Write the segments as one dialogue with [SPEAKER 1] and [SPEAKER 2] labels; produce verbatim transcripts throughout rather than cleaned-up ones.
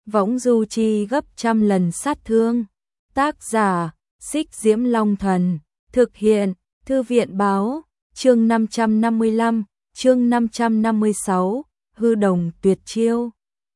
[SPEAKER 1] võng du chi gấp trăm lần sát thương. Tác giả, Xích Diễm Long Thần, thực hiện, Thư viện báo, chương năm trăm năm mươi lăm, chương năm trăm năm mươi sáu, hư đồng tuyệt chiêu.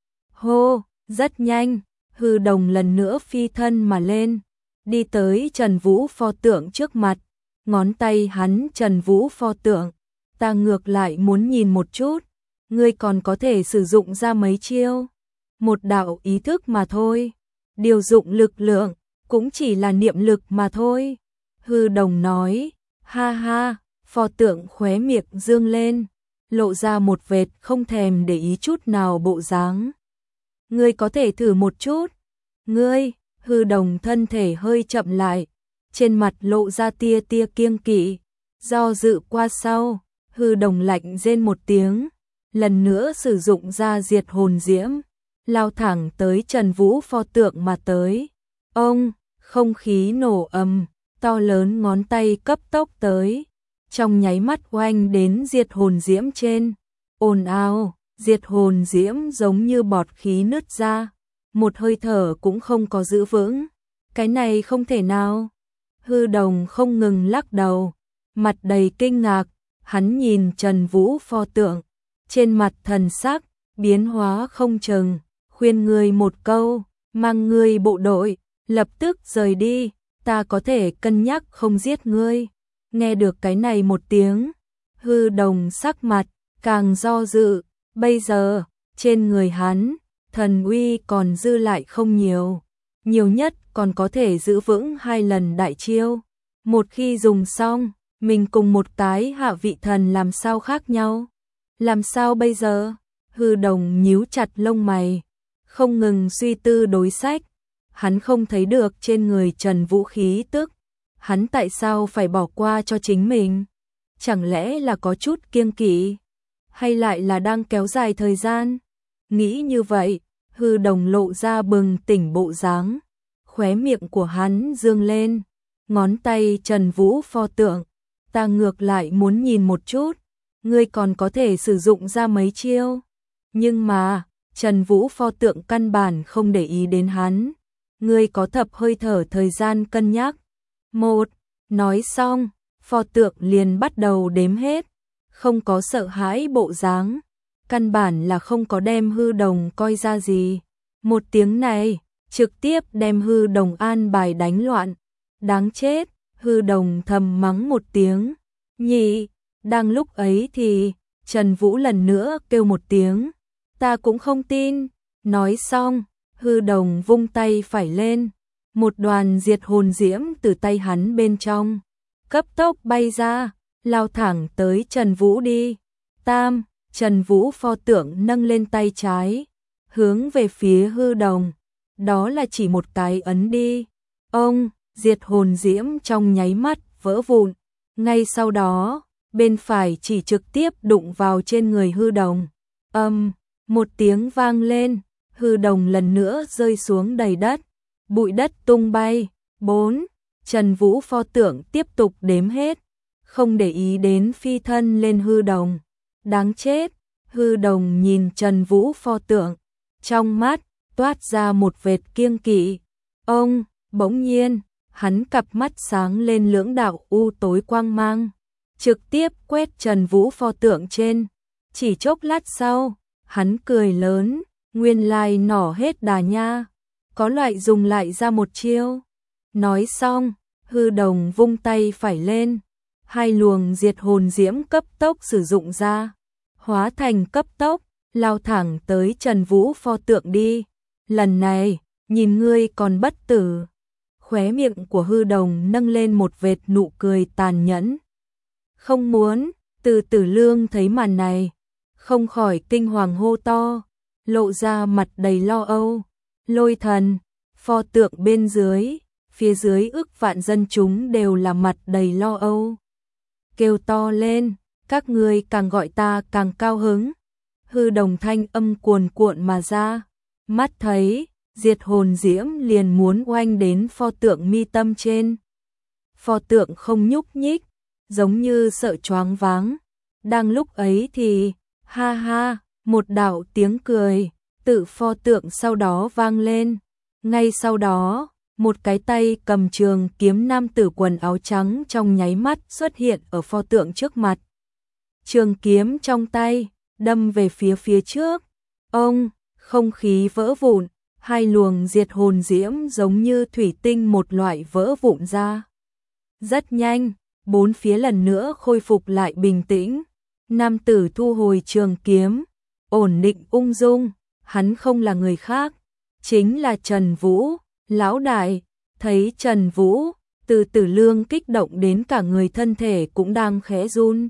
[SPEAKER 1] Hô, rất nhanh, hư đồng lần nữa phi thân mà lên, đi tới Trần Vũ pho tượng trước mặt, ngón tay hắn Trần Vũ pho tượng, ta ngược lại muốn nhìn một chút, ngươi còn có thể sử dụng ra mấy chiêu, một đạo ý thức mà thôi, điều dụng lực lượng, cũng chỉ là niệm lực mà thôi. Hư đồng nói, ha ha, pho tượng khóe miệng dương lên, lộ ra một vệt không thèm để ý chút nào bộ dáng. Ngươi có thể thử một chút. Ngươi, hư đồng thân thể hơi chậm lại, trên mặt lộ ra tia tia kiêng kỵ, do dự qua sau, hư đồng lạnh rên một tiếng, lần nữa sử dụng ra diệt hồn diễm, lao thẳng tới Trần Vũ pho tượng mà tới. Ông, không khí nổ ầm, to lớn ngón tay cấp tốc tới, trong nháy mắt oanh đến diệt hồn diễm trên, ồn ào, diệt hồn diễm giống như bọt khí nứt ra, một hơi thở cũng không có giữ vững, cái này không thể nào. Hư đồng không ngừng lắc đầu, mặt đầy kinh ngạc, hắn nhìn Trần Vũ pho tượng, trên mặt thần sắc, biến hóa không chừng, khuyên người một câu, mang người bộ đội, lập tức rời đi, ta có thể cân nhắc không giết ngươi. Nghe được cái này một tiếng, hư đồng sắc mặt, càng do dự, bây giờ, trên người hắn, thần uy còn dư lại không nhiều, nhiều nhất còn có thể giữ vững hai lần đại chiêu. Một khi dùng xong, mình cùng một cái hạ vị thần làm sao khác nhau? Làm sao bây giờ? Hư đồng nhíu chặt lông mày, không ngừng suy tư đối sách. Hắn không thấy được trên người Trần Vũ khí tức. Hắn tại sao phải bỏ qua cho chính mình? Chẳng lẽ là có chút kiêng kỵ? Hay lại là đang kéo dài thời gian? Nghĩ như vậy, hư đồng lộ ra bừng tỉnh bộ dáng. Khóe miệng của hắn dương lên, ngón tay Trần Vũ pho tượng, ta ngược lại muốn nhìn một chút, ngươi còn có thể sử dụng ra mấy chiêu. Nhưng mà, Trần Vũ pho tượng căn bản không để ý đến hắn, ngươi có thập hơi thở thời gian cân nhắc. Một, nói xong, pho tượng liền bắt đầu đếm hết, không có sợ hãi bộ dáng, căn bản là không có đem hư đồng coi ra gì. Một tiếng này, trực tiếp đem hư đồng an bài đánh loạn. Đáng chết, hư đồng thầm mắng một tiếng. Nhị, đang lúc ấy thì, Trần Vũ lần nữa kêu một tiếng. Ta cũng không tin. Nói xong, hư đồng vung tay phải lên. Một đoàn diệt hồn diễm từ tay hắn bên trong, cấp tốc bay ra, lao thẳng tới Trần Vũ đi. Tam, Trần Vũ pho tượng nâng lên tay trái, hướng về phía hư đồng. Đó là chỉ một cái ấn đi. Ông, diệt hồn diễm trong nháy mắt vỡ vụn. Ngay sau đó, bên phải chỉ trực tiếp đụng vào trên người hư đồng. Âm, um, một tiếng vang lên, hư đồng lần nữa rơi xuống đầy đất. Bụi đất tung bay. Bốn, Trần Vũ pho tượng tiếp tục đếm hết, không để ý đến phi thân lên hư đồng. Đáng chết, hư đồng nhìn Trần Vũ pho tượng, trong mắt toát ra một vệt kiêng kỵ. Ông, bỗng nhiên, hắn cặp mắt sáng lên lưỡng đạo u tối quang mang, trực tiếp quét Trần Vũ pho tượng trên. Chỉ chốc lát sau, hắn cười lớn, nguyên lai nỏ hết đà nha, có loại dùng lại ra một chiêu. Nói xong, hư đồng vung tay phải lên, hai luồng diệt hồn diễm cấp tốc sử dụng ra, hóa thành cấp tốc, lao thẳng tới Trần Vũ pho tượng đi. Lần này, nhìn ngươi còn bất tử. Khóe miệng của hư đồng nâng lên một vệt nụ cười tàn nhẫn. Không muốn, Từ Tử Lương thấy màn này, không khỏi kinh hoàng hô to, lộ ra mặt đầy lo âu. Lôi thần, pho tượng bên dưới, phía dưới ức vạn dân chúng đều là mặt đầy lo âu. Kêu to lên, các ngươi càng gọi ta càng cao hứng. Hư đồng thanh âm cuồn cuộn mà ra, mắt thấy, diệt hồn diễm liền muốn oanh đến pho tượng mi tâm trên. Pho tượng không nhúc nhích, giống như sợ choáng váng. Đang lúc ấy thì, ha ha, một đạo tiếng cười, tự pho tượng sau đó vang lên. Ngay sau đó, một cái tay cầm trường kiếm nam tử quần áo trắng trong nháy mắt xuất hiện ở pho tượng trước mặt. Trường kiếm trong tay, đâm về phía phía trước. Ông, không khí vỡ vụn, hai luồng diệt hồn diễm giống như thủy tinh một loại vỡ vụn ra. Rất nhanh, bốn phía lần nữa khôi phục lại bình tĩnh. Nam tử thu hồi trường kiếm, ổn định ung dung, hắn không là người khác, chính là Trần Vũ, lão đại. Thấy Trần Vũ, Từ Tử Lương kích động đến cả người thân thể cũng đang khẽ run.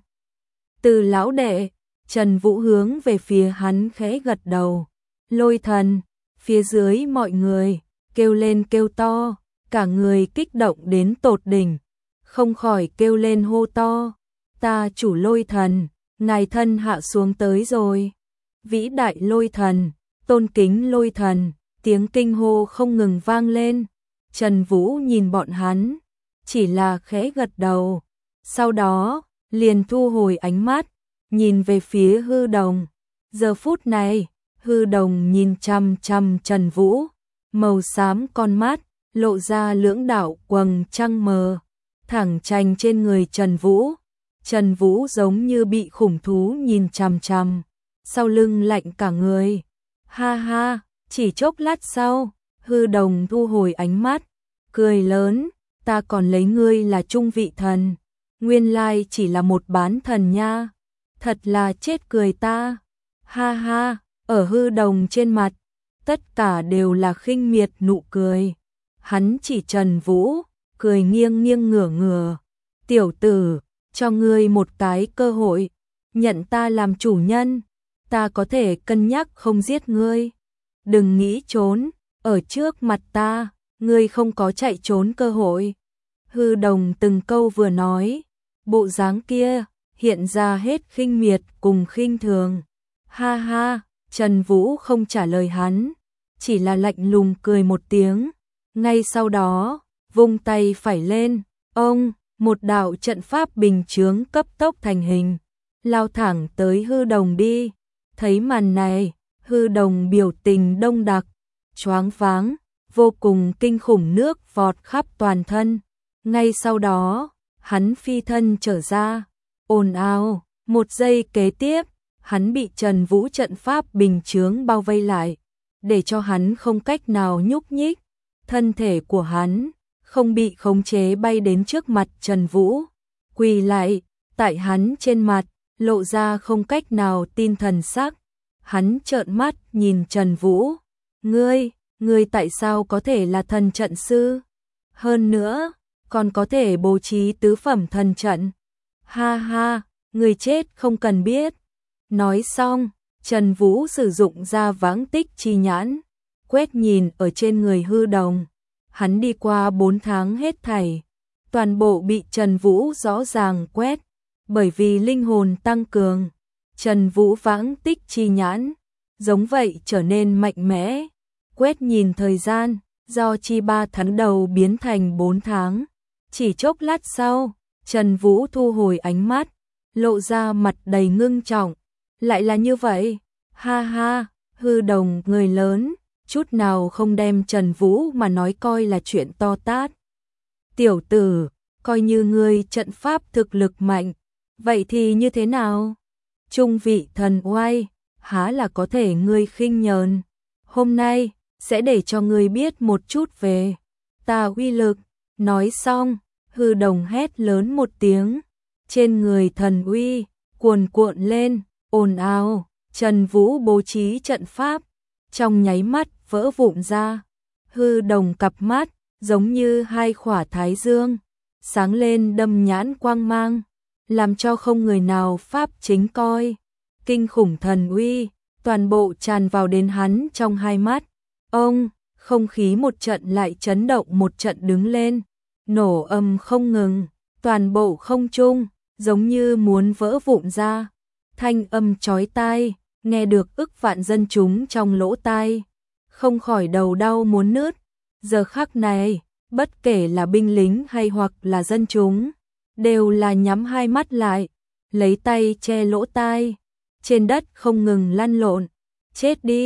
[SPEAKER 1] Từ lão đệ, Trần Vũ hướng về phía hắn khẽ gật đầu. Lôi thần, phía dưới mọi người kêu lên kêu to, cả người kích động đến tột đỉnh, không khỏi kêu lên hô to, ta chủ Lôi thần, ngài thân hạ xuống tới rồi. Vĩ đại Lôi thần, tôn kính Lôi thần, tiếng kinh hô không ngừng vang lên. Trần Vũ nhìn bọn hắn, chỉ là khẽ gật đầu, sau đó liền thu hồi ánh mắt, nhìn về phía Hư Đồng. Giờ phút này, Hư Đồng nhìn chăm chăm Trần Vũ, màu xám con mắt, lộ ra lưỡng đạo quầng trăng mờ, thẳng chành trên người Trần Vũ. Trần Vũ giống như bị khủng thú nhìn chằm chằm, sau lưng lạnh cả người. Ha ha, chỉ chốc lát sau, Hư Đồng thu hồi ánh mắt, cười lớn, ta còn lấy ngươi là trung vị thần, nguyên lai chỉ là một bán thần nha, thật là chết cười ta. Ha ha, ở Hư Đồng trên mặt, tất cả đều là khinh miệt nụ cười. Hắn chỉ Trần Vũ, cười nghiêng nghiêng ngửa ngửa, tiểu tử, cho ngươi một cái cơ hội, nhận ta làm chủ nhân, ta có thể cân nhắc không giết ngươi. Đừng nghĩ trốn, ở trước mặt ta, ngươi không có chạy trốn cơ hội. Hư Đồng từng câu vừa nói, bộ dáng kia hiện ra hết khinh miệt cùng khinh thường. Ha ha, Trần Vũ không trả lời hắn, chỉ là lạnh lùng cười một tiếng. Ngay sau đó, vung tay phải lên, ông, một đạo trận pháp bình chướng cấp tốc thành hình, lao thẳng tới Hư Đồng đi. Thấy màn này, Hư Đồng biểu tình đông đặc, choáng váng, vô cùng kinh khủng, nước vọt khắp toàn thân. Ngay sau đó, hắn phi thân trở ra, ồn ào, một giây kế tiếp, hắn bị Trần Vũ trận pháp bình chướng bao vây lại, để cho hắn không cách nào nhúc nhích. Thân thể của hắn không bị khống chế bay đến trước mặt Trần Vũ, quỳ lại, tại hắn trên mặt, lộ ra không cách nào tin thần sắc. Hắn trợn mắt nhìn Trần Vũ, ngươi, ngươi tại sao có thể là thần trận sư? Hơn nữa, còn có thể bố trí tứ phẩm thần trận. Ha ha, ngươi chết không cần biết. Nói xong, Trần Vũ sử dụng ra vãng tích chi nhãn, quét nhìn ở trên người Hư Đồng. Hắn đi qua bốn tháng hết thảy, toàn bộ bị Trần Vũ rõ ràng quét, bởi vì linh hồn tăng cường, Trần Vũ vãng tích chi nhãn, giống vậy trở nên mạnh mẽ. Quét nhìn thời gian, do chi ba tháng đầu biến thành bốn tháng. Chỉ chốc lát sau, Trần Vũ thu hồi ánh mắt, lộ ra mặt đầy ngưng trọng. Lại là như vậy, ha ha, Hư Đồng người lớn, chút nào không đem Trần Vũ mà nói coi là chuyện to tát. Tiểu tử, coi như ngươi trận pháp thực lực mạnh, vậy thì như thế nào? Trung vị thần oai, há là có thể ngươi khinh nhờn. Hôm nay, sẽ để cho ngươi biết một chút về ta uy lực. Nói xong, Hư Đồng hét lớn một tiếng, trên người thần uy cuồn cuộn lên, ồn ào. Trần Vũ bố trí trận pháp, trong nháy mắt vỡ vụn ra. Hư Đồng cặp mắt giống như hai khỏa thái dương, sáng lên đâm nhãn quang mang, làm cho không người nào pháp chính coi. Kinh khủng thần uy, toàn bộ tràn vào đến hắn trong hai mắt. Ông, không khí một trận lại chấn động một trận đứng lên, nổ âm không ngừng, toàn bộ không trung, giống như muốn vỡ vụn ra. Thanh âm chói tai, nghe được ức vạn dân chúng trong lỗ tai, không khỏi đầu đau muốn nứt. Giờ khắc này, bất kể là binh lính hay hoặc là dân chúng, đều là nhắm hai mắt lại, lấy tay che lỗ tai, trên đất không ngừng lăn lộn. Chết đi,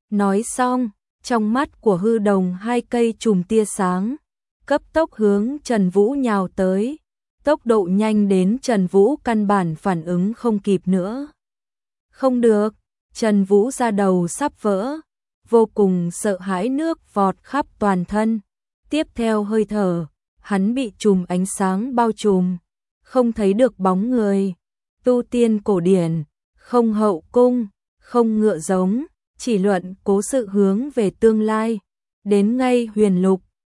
[SPEAKER 1] Nói xong, trong mắt của hư đồng hai cây chùm tia sáng, cấp tốc hướng Trần Vũ nhào tới, tốc độ nhanh đến Trần Vũ căn bản phản ứng không kịp nữa. Không được, Trần Vũ da đầu sắp vỡ, vô cùng sợ hãi nước vọt khắp toàn thân. Tiếp theo hơi thở, hắn bị chùm ánh sáng bao trùm, không thấy được bóng người. Tu tiên cổ điển, không hậu cung, không ngựa giống, chỉ luận cố sự hướng về tương lai. Đến ngay huyền lục,